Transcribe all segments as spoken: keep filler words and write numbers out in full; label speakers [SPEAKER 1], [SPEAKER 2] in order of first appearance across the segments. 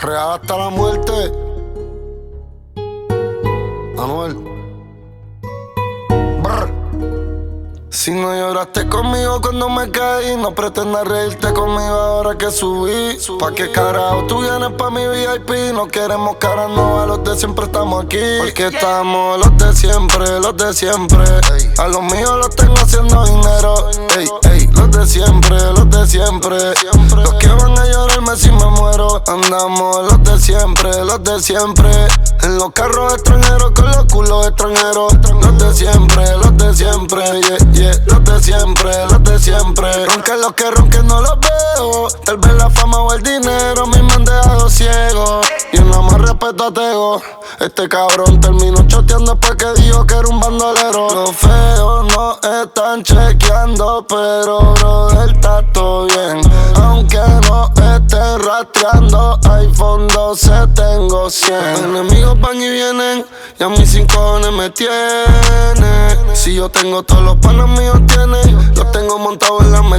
[SPEAKER 1] Real hasta la muerte. Anuel. Brr. Si no lloraste conmigo cuando me caí, no pretendas reírte conmigo ahora que subí. Pa' qué carajo tú vienes pa' mi V I P. No queremos caras nuevas, los de siempre estamos aquí. Porque estamos los de siempre, los de siempre. A los míos los tengo haciendo dinero. Ey, ey, los de siempre, los de siempre. Los que van a llorarme si me muero. Andamos los de siempre, los de siempre. En los carros extranjeros con los culos extranjeros. Los de siempre, los de siempre, yeah, yeah. Los de siempre, los de siempre. Ronquen los que ronquen no los veo. Tal vez la fama o el dinero me han dejado ciego. Y no más respeto a Tego. Este cabrón terminó choteando después que dijo que era un bandolero. Los feos no están chequeando, pero brother está todo bien. Aunque no estén rastreando, iPhone doce tengo cien. Enemigos van y vienen y a mis cinco cojones me tienen. Si yo tengo todos los panos míos tienen, los tengo montados en la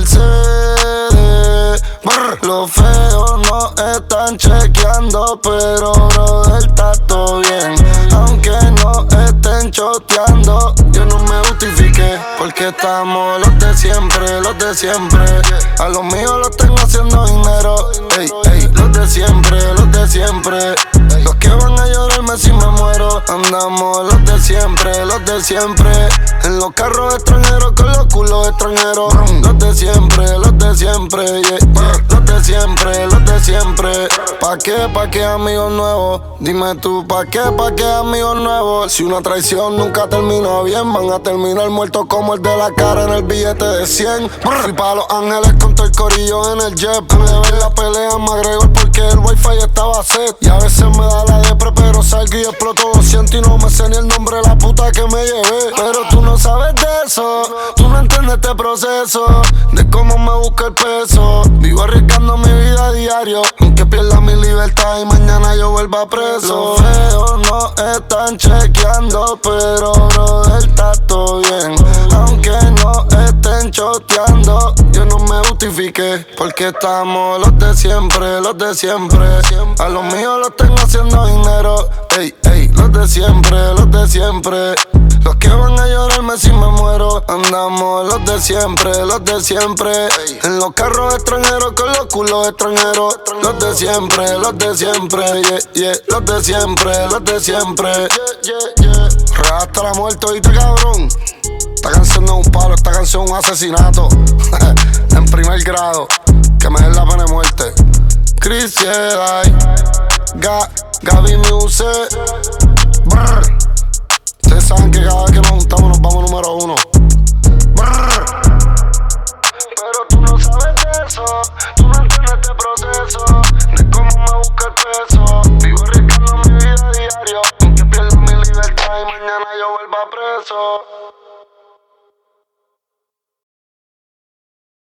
[SPEAKER 1] Mercedes. Brr. Los feos no están chequeando, pero brother está todo bien. Aunque no estén choteando, yo no me justifique. Porque estamos los de siempre, los de siempre. A los míos los tengo haciendo dinero. Ey, ey, los de siempre, los de siempre. Los que van a llorarme si me muero. Andamos los de siempre, los de siempre. En los carros extranjeros con los culos extranjeros. Los de siempre, los de siempre, yeah, yeah. Los de siempre, los de siempre. ¿Pa' qué, pa' qué amigos nuevos? Dime tú, ¿pa' qué, pa' qué amigos nuevos? Si una traición nunca termina bien, van a terminar muertos como el de la cara en el billete de cien. Fui pa' Los Ángeles con todo el corillo en el jet. Pude ver la pelea en McGregor porque el wifi estaba set. Y a veces me da la depre, pero salgo y exploto doscientos y no me sé ni el nombre de la puta que me llevé. Pero tú no sabes de eso, tú no entiendes este proceso de cómo me busca el peso. Vivo arriesgando mi vida a diario, aunque pierda mi libertad y mañana yo vuelva preso. Los feos no están chequeando, pero brother está todo bien. Aunque no estén choteando, yo no me justifique. Porque estamos los de siempre, los de siempre. A los míos los tengo haciendo dinero. Ey, ey, los de siempre, los de siempre. Los que van a llorarme si me muero. Andamos los de siempre, los de siempre. En los carros extranjeros con los culos extranjeros. Los de siempre, los de siempre, yeah, yeah. Los de siempre, los de siempre, yeah, yeah, yeah. Real hasta la muerte, oíste cabrón. Esta canción no es un palo, esta canción es un asesinato. En primer grado, que me den la pena de muerte. Chris Jedi, Ga, Gaby Music. Brr. Ustedes saben que cada vez que nos juntamos nos vamos número uno. Brr. Pero tú no sabes de eso, tú no entiendes este proceso de cómo me busca el peso. Vivo arriesgando mi vida a diario, aunque pierda mi libertad y mañana yo vuelva preso.